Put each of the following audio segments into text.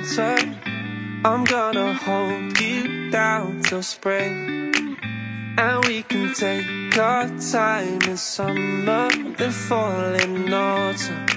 winter. I'm gonna hold you down till spring, and we can take our time in summer, then fall in autumn.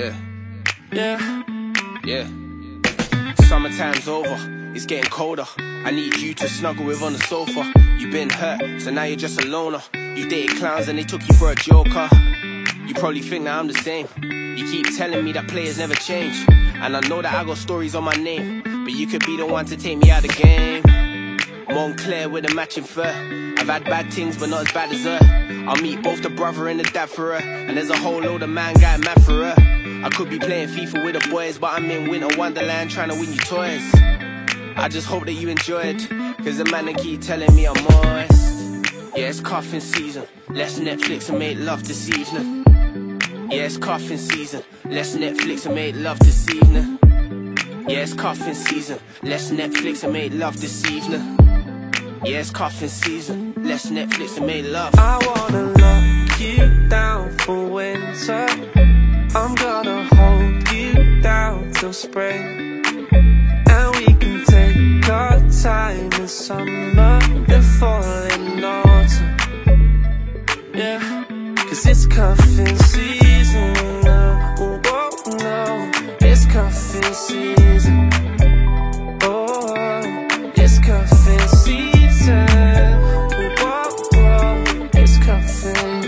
Yeah. Summertime's over, it's getting colder. I need you to snuggle with on the sofa. You've been hurt, so now you're just a loner. You dated clowns and they took you for a joker. You probably think that I'm the same. You keep telling me that players never change, and I know that I got stories on my name, but you could be the one to take me out of the game. Montclair with a matching fur. I've had bad things, but not as bad as her. I'll meet both the brother and the dad for her, and there's a whole load of man guy mad for her. I could be playing FIFA with the boys, but I'm in winter wonderland trying to win you toys. I just hope that you enjoyed, cause the man that keep telling me I'm moist. Yeah, it's coughing season, let's Netflix and make love this evening. Yeah, it's coughing season, let's Netflix and make love this evening. Yeah, it's coughing season, let's Netflix and make love this evening. Yeah, it's coughing season, let's Netflix and make love. I wanna lock you down for winter. I'm gonna hold you down till spring, and we can take our time in summer, then fall in autumn. Yeah, cause it's cuffing season now. Oh, oh no, it's cuffing season. Oh, it's cuffing season. Oh, oh, it's cuffing.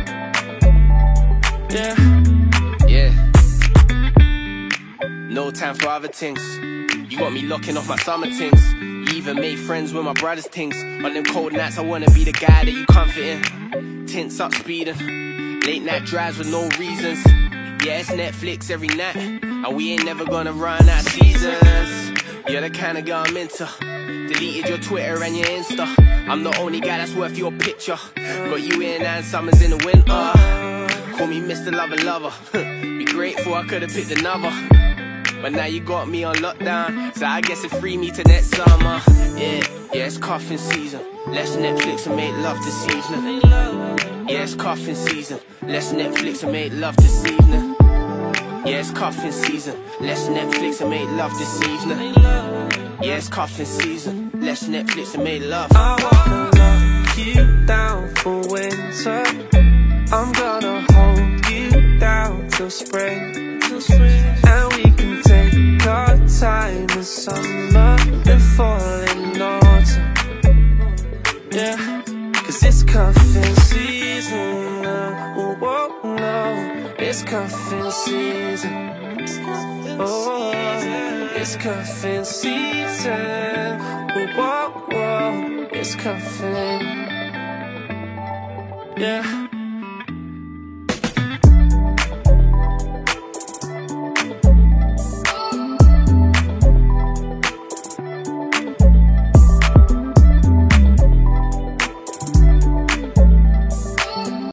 Yeah. No time for other things. You got me locking off my summer things. You even made friends with my brother's things. On them cold nights I wanna be the guy that you comfort in. Tints up speeding, late night drives with no reasons. Yeah, it's Netflix every night, and we ain't never gonna run out of seasons. You're the kind of girl I'm into. Deleted your Twitter and your Insta. I'm the only guy that's worth your picture. Got you in and summers in the winter. Call me Mr. Lover. Be grateful I could've picked another, but now you got me on lockdown, so I guess it free me to next summer. Yeah, it's coughing season, let's Netflix and make love this evening. Yeah, it's coughing season, let's Netflix and make love this evening. Yeah, it's coughing season, let's Netflix and make love this evening. Yeah, it's coughing season, let's Netflix and make love. I wanna lock you down for winter. I'm gonna hold you down till spring, and we can take our time in summer, then fall in autumn. Yeah, cause it's cuffing season now. Oh, oh no, it's cuffing season. Oh, it's cuffing season. Oh, oh, it's cuffing. Yeah.